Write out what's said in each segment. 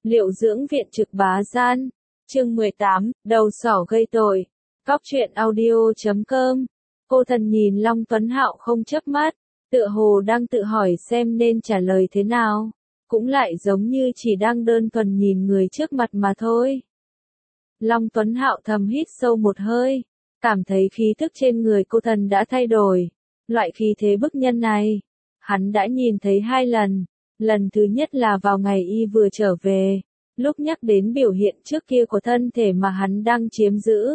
Liệu dưỡng viện trực bá gian. Chương 18, đầu sỏ gây tội. Cóc truyện audio.com. Cô thần nhìn Long Tuấn Hạo không chớp mắt, tựa hồ đang tự hỏi xem nên trả lời thế nào, cũng lại giống như chỉ đang đơn thuần nhìn người trước mặt mà thôi. Long Tuấn Hạo thầm hít sâu một hơi, cảm thấy khí thức trên người cô thần đã thay đổi. Loại khí thế bức nhân này, hắn đã nhìn thấy 2 lần. Lần thứ nhất là vào ngày y vừa trở về, lúc nhắc đến biểu hiện trước kia của thân thể mà hắn đang chiếm giữ.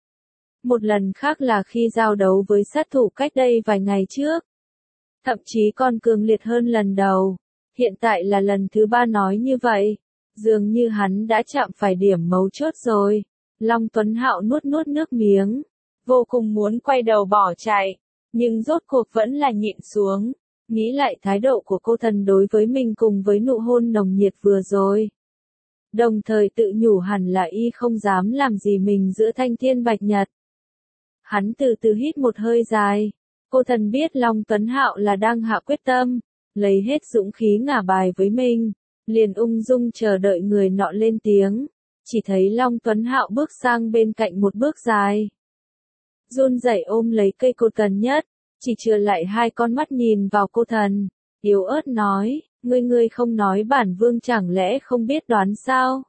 Một lần khác là khi giao đấu với sát thủ cách đây vài ngày trước. Thậm chí còn cường liệt hơn lần đầu. Hiện tại là lần thứ 3 nói như vậy. Dường như hắn đã chạm phải điểm mấu chốt rồi. Long Tuấn Hạo nuốt nước miếng. Vô cùng muốn quay đầu bỏ chạy. Nhưng rốt cuộc vẫn là nhịn xuống. Nghĩ lại thái độ của cô thần đối với mình cùng với nụ hôn nồng nhiệt vừa rồi. Đồng thời tự nhủ hẳn là y không dám làm gì mình giữa thanh thiên bạch nhật. Hắn từ từ hít một hơi dài. Cô thần biết Long Tuấn Hạo là đang hạ quyết tâm, lấy hết dũng khí ngả bài với mình, liền ung dung chờ đợi người nọ lên tiếng. Chỉ thấy Long Tuấn Hạo bước sang bên cạnh một bước dài. Run rẩy ôm lấy cây cột gần nhất, chỉ chừa lại 2 con mắt nhìn vào cô thần, yếu ớt nói, ngươi không nói bản vương chẳng lẽ không biết đoán sao?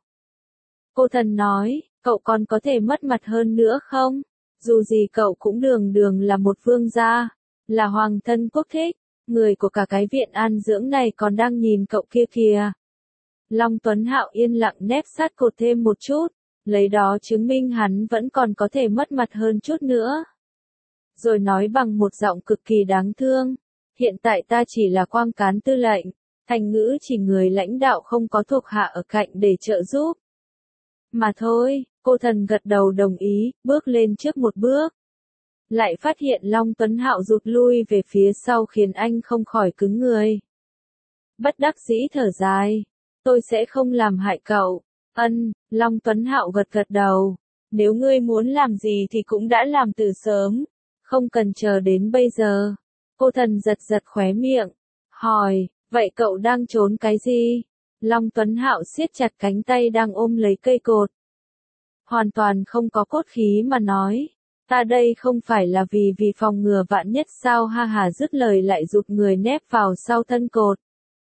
Cô thần nói, cậu còn có thể mất mặt hơn nữa không? Dù gì cậu cũng đường là một vương gia, là hoàng thân quốc thích, người của cả cái viện an dưỡng này còn đang nhìn cậu kia kìa. Long Tuấn Hạo yên lặng nép sát cột thêm một chút, lấy đó chứng minh hắn vẫn còn có thể mất mặt hơn chút nữa. Rồi nói bằng một giọng cực kỳ đáng thương, hiện tại ta chỉ là quang cán tư lệnh, thành ngữ chỉ người lãnh đạo không có thuộc hạ ở cạnh để trợ giúp. Mà thôi, cô thần gật đầu đồng ý, bước lên trước một bước. Lại phát hiện Long Tuấn Hạo rụt lui về phía sau khiến anh không khỏi cứng người. Bất đắc dĩ thở dài, tôi sẽ không làm hại cậu. Long Tuấn Hạo gật đầu, nếu ngươi muốn làm gì thì cũng đã làm từ sớm, không cần chờ đến bây giờ. Cô thần giật khóe miệng, hỏi, vậy cậu đang trốn cái gì? Long Tuấn Hạo siết chặt cánh tay đang ôm lấy cây cột. Hoàn toàn không có cốt khí mà nói, ta đây không phải là vì phòng ngừa vạn nhất sao ha hà, dứt lời lại rụt người nép vào sau thân cột.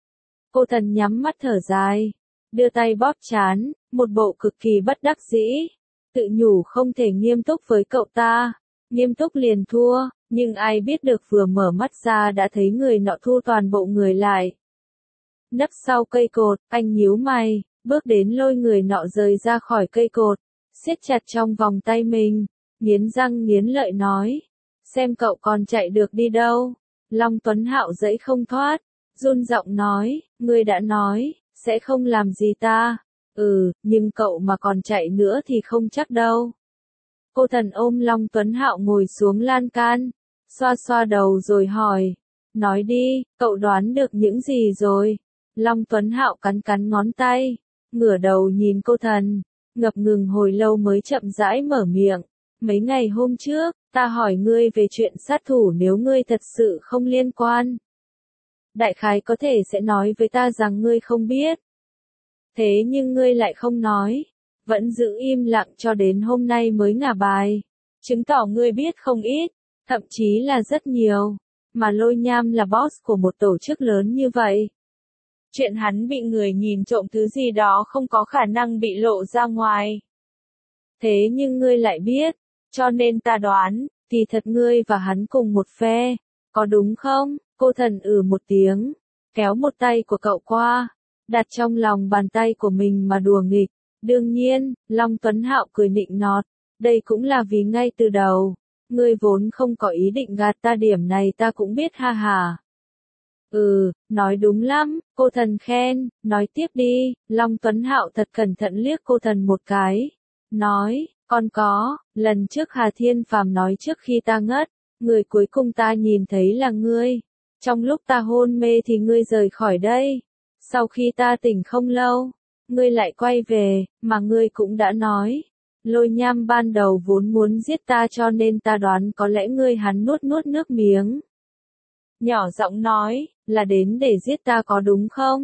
Cô thần nhắm mắt thở dài, đưa tay bóp trán, một bộ cực kỳ bất đắc dĩ, tự nhủ không thể nghiêm túc với cậu ta, nghiêm túc liền thua, nhưng ai biết được vừa mở mắt ra đã thấy người nọ thu toàn bộ người lại. Nấp sau cây cột, anh nhíu mày, bước đến lôi người nọ rời ra khỏi cây cột, siết chặt trong vòng tay mình, nghiến răng nghiến lợi nói, xem cậu còn chạy được đi đâu. Long Tuấn Hạo giãy không thoát, run giọng nói, ngươi đã nói, sẽ không làm gì ta. Nhưng cậu mà còn chạy nữa thì không chắc đâu. Cô thần ôm Long Tuấn Hạo ngồi xuống lan can, xoa đầu rồi hỏi, nói đi, cậu đoán được những gì rồi? Long Tuấn Hạo cắn ngón tay, ngửa đầu nhìn cô thần, ngập ngừng hồi lâu mới chậm rãi mở miệng. Mấy ngày hôm trước, ta hỏi ngươi về chuyện sát thủ, nếu ngươi thật sự không liên quan, đại khái có thể sẽ nói với ta rằng ngươi không biết. Thế nhưng ngươi lại không nói, vẫn giữ im lặng cho đến hôm nay mới ngả bài, chứng tỏ ngươi biết không ít, thậm chí là rất nhiều, mà Lôi Nham là boss của một tổ chức lớn như vậy. Chuyện hắn bị người nhìn trộm thứ gì đó không có khả năng bị lộ ra ngoài. Thế nhưng ngươi lại biết, cho nên ta đoán, thì thật ngươi và hắn cùng một phe, có đúng không? Cô thần một tiếng, kéo một tay của cậu qua, đặt trong lòng bàn tay của mình mà đùa nghịch. Đương nhiên, Long Tuấn Hạo cười nịnh nọt, đây cũng là vì ngay từ đầu, ngươi vốn không có ý định gạt ta, điểm này ta cũng biết ha hà. Nói đúng lắm, cô thần khen, nói tiếp đi. Long Tuấn Hạo thật cẩn thận liếc cô thần một cái, nói, còn có, lần trước Hà Thiên Phàm nói trước khi ta ngất, người cuối cùng ta nhìn thấy là ngươi, trong lúc ta hôn mê thì ngươi rời khỏi đây, sau khi ta tỉnh không lâu, ngươi lại quay về, mà ngươi cũng đã nói, Lôi Nham ban đầu vốn muốn giết ta, cho nên ta đoán có lẽ ngươi. Hắn nuốt nước miếng, nhỏ giọng nói, là đến để giết ta có đúng không?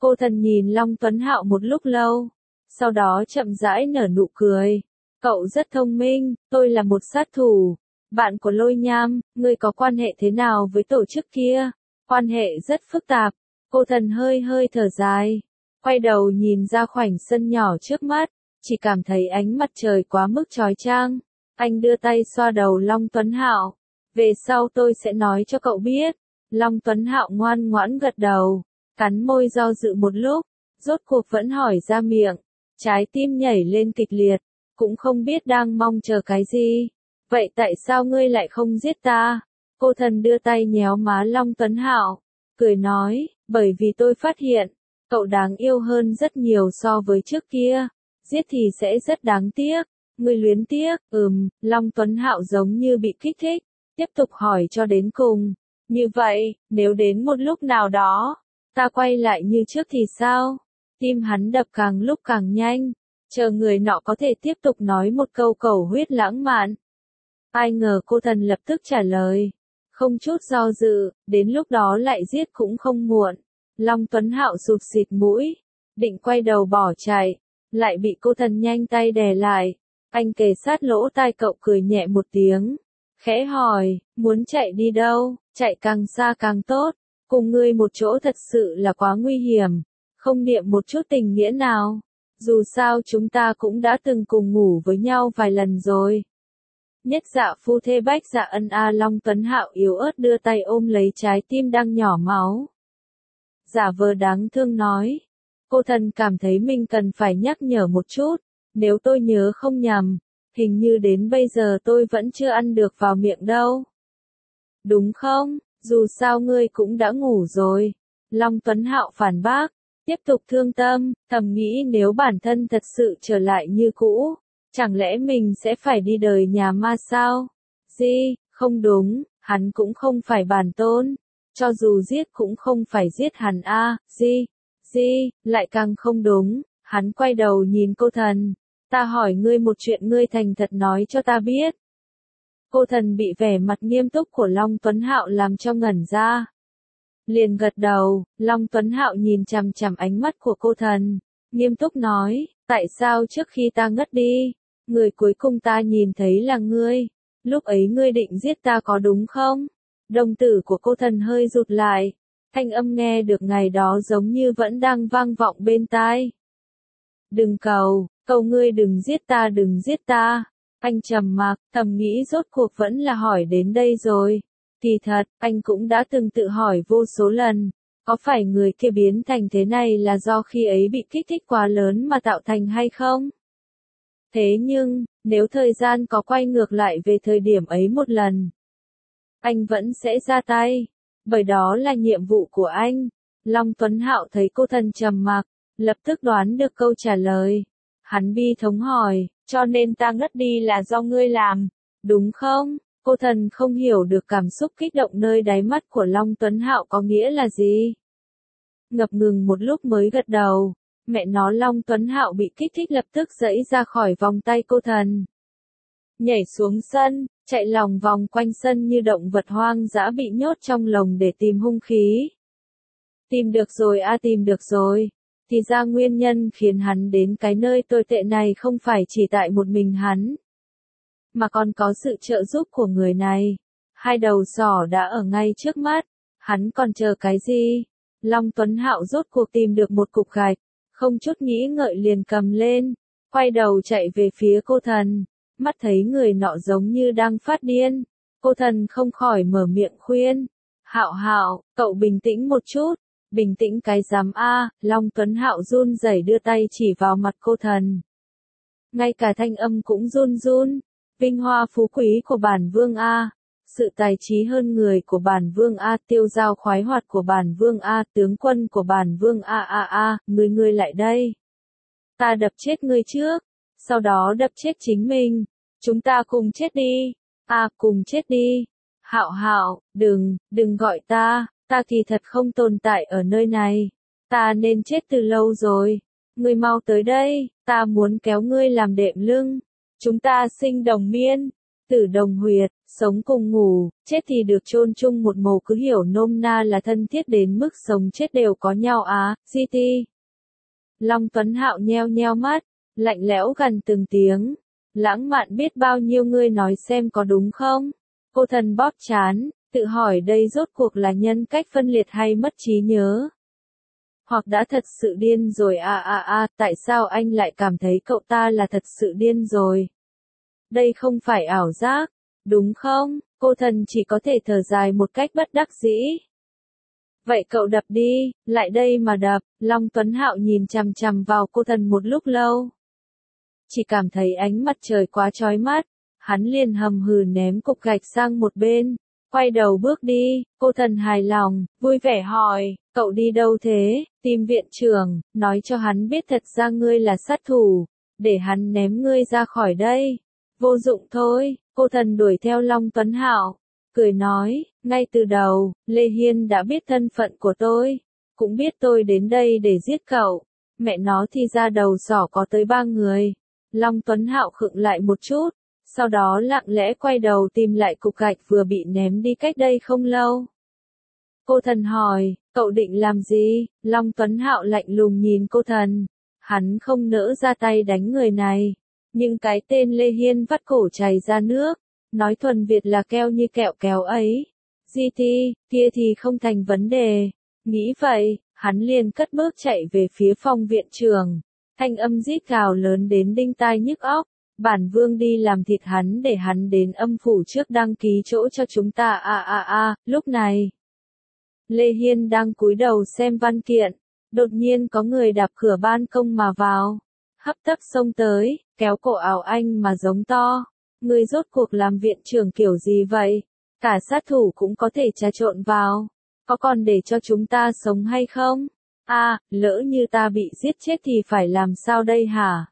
Cô thần nhìn Long Tuấn Hạo một lúc lâu, sau đó chậm rãi nở nụ cười. Cậu rất thông minh, tôi là một sát thủ, bạn của Lôi Nham, ngươi có quan hệ thế nào với tổ chức kia? Quan hệ rất phức tạp. Cô thần hơi hơi thở dài, quay đầu nhìn ra khoảnh sân nhỏ trước mắt, chỉ cảm thấy ánh mặt trời quá mức chói chang. Anh đưa tay xoa đầu Long Tuấn Hạo. Về sau tôi sẽ nói cho cậu biết. Long Tuấn Hạo ngoan ngoãn gật đầu, cắn môi do dự một lúc, rốt cuộc vẫn hỏi ra miệng. Trái tim nhảy lên kịch liệt, cũng không biết đang mong chờ cái gì. Vậy tại sao ngươi lại không giết ta? Cô thần đưa tay nhéo má Long Tuấn Hạo, cười nói, bởi vì tôi phát hiện, cậu đáng yêu hơn rất nhiều so với trước kia. Giết thì sẽ rất đáng tiếc. Ngươi luyến tiếc, Long Tuấn Hạo giống như bị kích thích, tiếp tục hỏi cho đến cùng. Như vậy, nếu đến một lúc nào đó, ta quay lại như trước thì sao? Tim hắn đập càng lúc càng nhanh, chờ người nọ có thể tiếp tục nói một câu cầu huyết lãng mạn. Ai ngờ cô thần lập tức trả lời, không chút do dự, đến lúc đó lại giết cũng không muộn. Long Tuấn Hạo sụt xịt mũi, định quay đầu bỏ chạy, lại bị cô thần nhanh tay đè lại. Anh kề sát lỗ tai cậu cười nhẹ một tiếng, khẽ hỏi, muốn chạy đi đâu? Chạy càng xa càng tốt, cùng ngươi một chỗ thật sự là quá nguy hiểm, không niệm một chút tình nghĩa nào. Dù sao chúng ta cũng đã từng cùng ngủ với nhau vài lần rồi. Nhất dạ phu thê bách dạ ân a. Long Tuấn Hạo yếu ớt đưa tay ôm lấy trái tim đang nhỏ máu. Giả vờ đáng thương nói, cô thần cảm thấy mình cần phải nhắc nhở một chút, nếu tôi nhớ không nhầm, hình như đến bây giờ tôi vẫn chưa ăn được vào miệng đâu. Đúng không? Dù sao ngươi cũng đã ngủ rồi. Long Tuấn Hạo phản bác, tiếp tục thương tâm, thầm nghĩ nếu bản thân thật sự trở lại như cũ, chẳng lẽ mình sẽ phải đi đời nhà ma sao? Gì, không đúng, hắn cũng không phải bản tôn, cho dù giết cũng không phải giết hắn a. Gì, lại càng không đúng. Hắn quay đầu nhìn cô thần, ta hỏi ngươi một chuyện ngươi thành thật nói cho ta biết. Cô thần bị vẻ mặt nghiêm túc của Long Tuấn Hạo làm cho ngẩn ra. Liền gật đầu, Long Tuấn Hạo nhìn chằm chằm ánh mắt của cô thần, nghiêm túc nói, tại sao trước khi ta ngất đi, người cuối cùng ta nhìn thấy là ngươi, lúc ấy ngươi định giết ta có đúng không? Đồng tử của cô thần hơi rụt lại, thanh âm nghe được ngày đó giống như vẫn đang vang vọng bên tai. Đừng cầu ngươi đừng giết ta. Anh trầm mặc, thầm nghĩ rốt cuộc vẫn là hỏi đến đây rồi. Kỳ thật, anh cũng đã từng tự hỏi vô số lần, có phải người kia biến thành thế này là do khi ấy bị kích thích quá lớn mà tạo thành hay không? Thế nhưng, nếu thời gian có quay ngược lại về thời điểm ấy một lần, anh vẫn sẽ ra tay, bởi đó là nhiệm vụ của anh. Long Tuấn Hạo thấy cô thần trầm mặc, lập tức đoán được câu trả lời. Hắn bi thống hỏi, cho nên ta ngất đi là do ngươi làm, đúng không? Cô thần không hiểu được cảm xúc kích động nơi đáy mắt của Long Tuấn Hạo có nghĩa là gì. Ngập ngừng một lúc mới gật đầu, mẹ nó Long Tuấn Hạo bị kích thích lập tức giãy ra khỏi vòng tay cô thần. Nhảy xuống sân, chạy lòng vòng quanh sân như động vật hoang dã bị nhốt trong lồng để tìm hung khí. Tìm được rồi tìm được rồi. Thì ra nguyên nhân khiến hắn đến cái nơi tồi tệ này không phải chỉ tại một mình hắn, mà còn có sự trợ giúp của người này. Hai đầu sỏ đã ở ngay trước mắt, hắn còn chờ cái gì? Long Tuấn Hạo rốt cuộc tìm được một cục gạch, không chút nghĩ ngợi liền cầm lên, quay đầu chạy về phía cô thần, mắt thấy người nọ giống như đang phát điên. Cô thần không khỏi mở miệng khuyên, Hạo, cậu bình tĩnh một chút. Bình tĩnh cái giám a. Long Tuấn Hạo run rẩy đưa tay chỉ vào mặt cô thần. Ngay cả thanh âm cũng run. Vinh hoa phú quý của bản vương a, sự tài trí hơn người của bản vương a, tiêu dao khoái hoạt của bản vương a, tướng quân của bản vương a, ngươi lại đây. Ta đập chết ngươi trước, sau đó đập chết chính mình. Chúng ta cùng chết đi. Cùng chết đi. Hạo, đừng gọi ta. Ta kỳ thật không tồn tại ở nơi này. Ta nên chết từ lâu rồi. Ngươi mau tới đây, ta muốn kéo ngươi làm đệm lưng. Chúng ta sinh đồng miên. Tử đồng huyệt, sống cùng ngủ, chết thì được chôn chung một mồ, cứ hiểu nôm na là thân thiết đến mức sống chết đều có nhau á, GT. Long Tuấn Hạo nheo nheo mắt, lạnh lẽo gần từng tiếng. Lãng mạn biết bao nhiêu, ngươi nói xem có đúng không? Cô thần bóp trán, tự hỏi đây rốt cuộc là nhân cách phân liệt hay mất trí nhớ? Hoặc đã thật sự điên rồi tại sao anh lại cảm thấy cậu ta là thật sự điên rồi? Đây không phải ảo giác, đúng không? Cô thần chỉ có thể thở dài một cách bất đắc dĩ. Vậy cậu đập đi, lại đây mà đập. Long Tuấn Hạo nhìn chằm chằm vào cô thần một lúc lâu. Chỉ cảm thấy ánh mặt trời quá chói mắt, hắn liền hầm hừ ném cục gạch sang một bên, quay đầu bước đi. Cô thần hài lòng, vui vẻ hỏi, cậu đi đâu thế? Tìm viện trưởng, nói cho hắn biết thật ra ngươi là sát thủ, để hắn ném ngươi ra khỏi đây. Vô dụng thôi. Cô thần đuổi theo Long Tuấn Hạo, cười nói, ngay từ đầu, Lê Hiên đã biết thân phận của tôi, cũng biết tôi đến đây để giết cậu. Mẹ nó thì ra đầu sỏ có tới 3 người. Long Tuấn Hạo khựng lại một chút, sau đó lặng lẽ quay đầu tìm lại cục gạch vừa bị ném đi cách đây không lâu. Cô thần hỏi, cậu định làm gì? Long Tuấn Hạo lạnh lùng nhìn cô thần, hắn không nỡ ra tay đánh người này. Nhưng cái tên Lê Hiên vắt cổ chảy ra nước, nói thuần Việt là keo như kẹo kéo ấy. GT, kia thì không thành vấn đề. Nghĩ vậy, hắn liền cất bước chạy về phía phòng viện trưởng. Thanh âm rít gào lớn đến đinh tai nhức óc. Bản vương đi làm thịt hắn để hắn đến âm phủ trước đăng ký chỗ cho chúng ta. Lúc này, Lê Hiên đang cúi đầu xem văn kiện. Đột nhiên có người đạp cửa ban công mà vào. Hấp tấp xông tới, kéo cổ áo anh mà giống to. Ngươi rốt cuộc làm viện trưởng kiểu gì vậy? Cả sát thủ cũng có thể trà trộn vào. Có còn để cho chúng ta sống hay không? Lỡ như ta bị giết chết thì phải làm sao đây hả?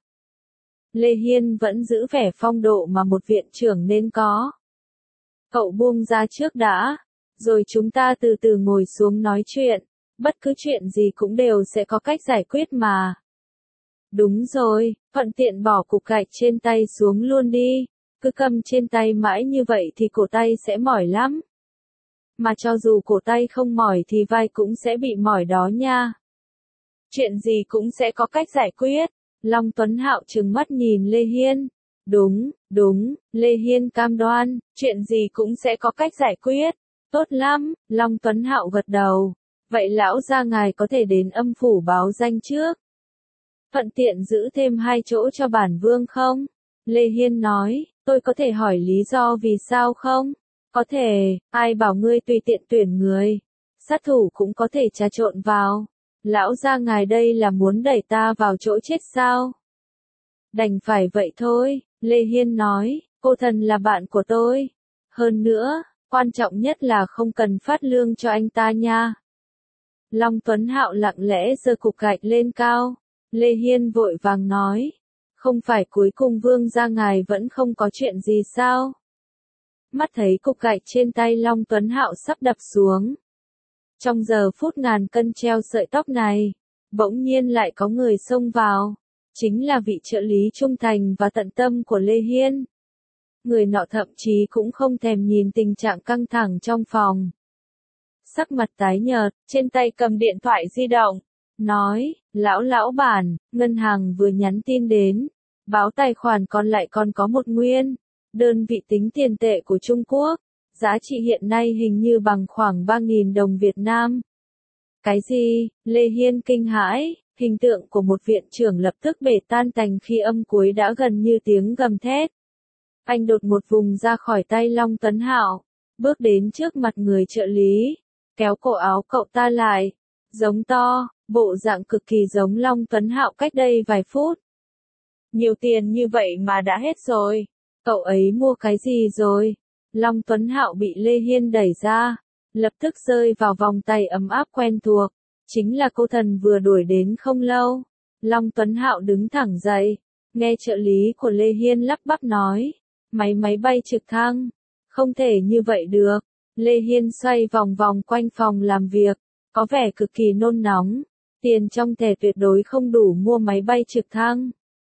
Lê Hiên vẫn giữ vẻ phong độ mà một viện trưởng nên có. Cậu buông ra trước đã, rồi chúng ta từ từ ngồi xuống nói chuyện. Bất cứ chuyện gì cũng đều sẽ có cách giải quyết mà. Đúng rồi, thuận tiện bỏ cục gạch trên tay xuống luôn đi. Cứ cầm trên tay mãi như vậy thì cổ tay sẽ mỏi lắm. Mà cho dù cổ tay không mỏi thì vai cũng sẽ bị mỏi đó nha. Chuyện gì cũng sẽ có cách giải quyết. Long Tuấn Hạo trừng mắt nhìn Lê Hiên. Đúng, Lê Hiên cam đoan, chuyện gì cũng sẽ có cách giải quyết. Tốt lắm, Long Tuấn Hạo gật đầu. Vậy lão gia ngài có thể đến âm phủ báo danh trước. Thuận tiện giữ thêm 2 chỗ cho bản vương không? Lê Hiên nói, tôi có thể hỏi lý do vì sao không? Có thể, ai bảo ngươi tùy tiện tuyển người. Sát thủ cũng có thể trà trộn vào. Lão gia ngài đây là muốn đẩy ta vào chỗ chết sao? Đành phải vậy thôi, Lê Hiên nói, cô thần là bạn của tôi. Hơn nữa, quan trọng nhất là không cần phát lương cho anh ta nha. Long Tuấn Hạo lặng lẽ giơ cục gạch lên cao. Lê Hiên vội vàng nói, không phải cuối cùng vương gia ngài vẫn không có chuyện gì sao? Mắt thấy cục gạch trên tay Long Tuấn Hạo sắp đập xuống. Trong giờ phút ngàn cân treo sợi tóc này, bỗng nhiên lại có người xông vào. Chính là vị trợ lý trung thành và tận tâm của Lê Hiên. Người nọ thậm chí cũng không thèm nhìn tình trạng căng thẳng trong phòng. Sắc mặt tái nhợt, trên tay cầm điện thoại di động. Nói, lão bản, ngân hàng vừa nhắn tin đến. Báo tài khoản còn lại còn có 1 nguyên. Đơn vị tính tiền tệ của Trung Quốc. Giá trị hiện nay hình như bằng khoảng 3.000 đồng Việt Nam. Cái gì? Lê Hiên kinh hãi, hình tượng của một viện trưởng lập tức bể tan tành khi âm cuối đã gần như tiếng gầm thét. Anh đột một vùng ra khỏi tay Long Tuấn Hạo, bước đến trước mặt người trợ lý, kéo cổ áo cậu ta lại, giống to, bộ dạng cực kỳ giống Long Tuấn Hạo cách đây vài phút. Nhiều tiền như vậy mà đã hết rồi, cậu ấy mua cái gì rồi? Long Tuấn Hạo bị Lê Hiên đẩy ra, lập tức rơi vào vòng tay ấm áp quen thuộc, chính là cô thần vừa đuổi đến không lâu. Long Tuấn Hạo đứng thẳng dậy, nghe trợ lý của Lê Hiên lắp bắp nói, máy bay trực thăng, không thể như vậy được. Lê Hiên xoay vòng vòng quanh phòng làm việc, có vẻ cực kỳ nôn nóng, tiền trong thẻ tuyệt đối không đủ mua máy bay trực thăng.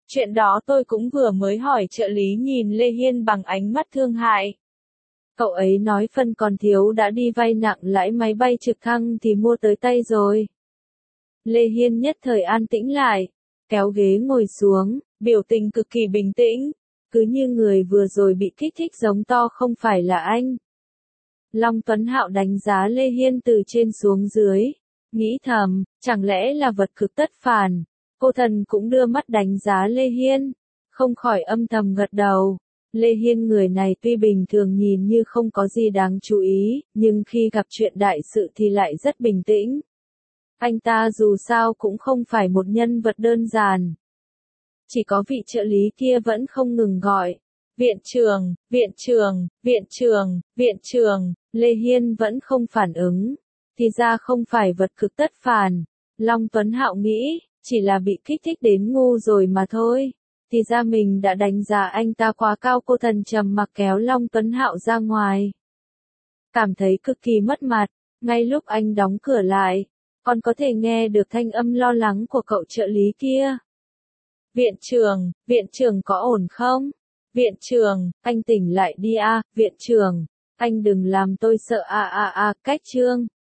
Chuyện đó tôi cũng vừa mới hỏi trợ lý nhìn Lê Hiên bằng ánh mắt thương hại. Cậu ấy nói phần còn thiếu đã đi vay nặng lãi máy bay trực thăng thì mua tới tay rồi. Lê Hiên nhất thời an tĩnh lại, kéo ghế ngồi xuống, biểu tình cực kỳ bình tĩnh, cứ như người vừa rồi bị kích thích giống to không phải là anh. Long Tuấn Hạo đánh giá Lê Hiên từ trên xuống dưới, nghĩ thầm, chẳng lẽ là vật cực tất phản. Cô thần cũng đưa mắt đánh giá Lê Hiên, không khỏi âm thầm gật đầu. Lê Hiên người này tuy bình thường nhìn như không có gì đáng chú ý, nhưng khi gặp chuyện đại sự thì lại rất bình tĩnh. Anh ta dù sao cũng không phải một nhân vật đơn giản. Chỉ có vị trợ lý kia vẫn không ngừng gọi. Viện trưởng, viện trưởng, viện trưởng, viện trưởng, Lê Hiên vẫn không phản ứng. Thì ra không phải vật cực tất phản. Long Tuấn Hạo nghĩ, chỉ là bị kích thích đến ngu rồi mà thôi. Thì ra mình đã đánh giá anh ta quá cao. Cô thần trầm mặc kéo Long Tuấn Hạo ra ngoài. Cảm thấy cực kỳ mất mặt, ngay lúc anh đóng cửa lại, còn có thể nghe được thanh âm lo lắng của cậu trợ lý kia. Viện trưởng có ổn không? Viện trưởng, anh tỉnh lại đi a, viện trưởng, anh đừng làm tôi sợ cách chương.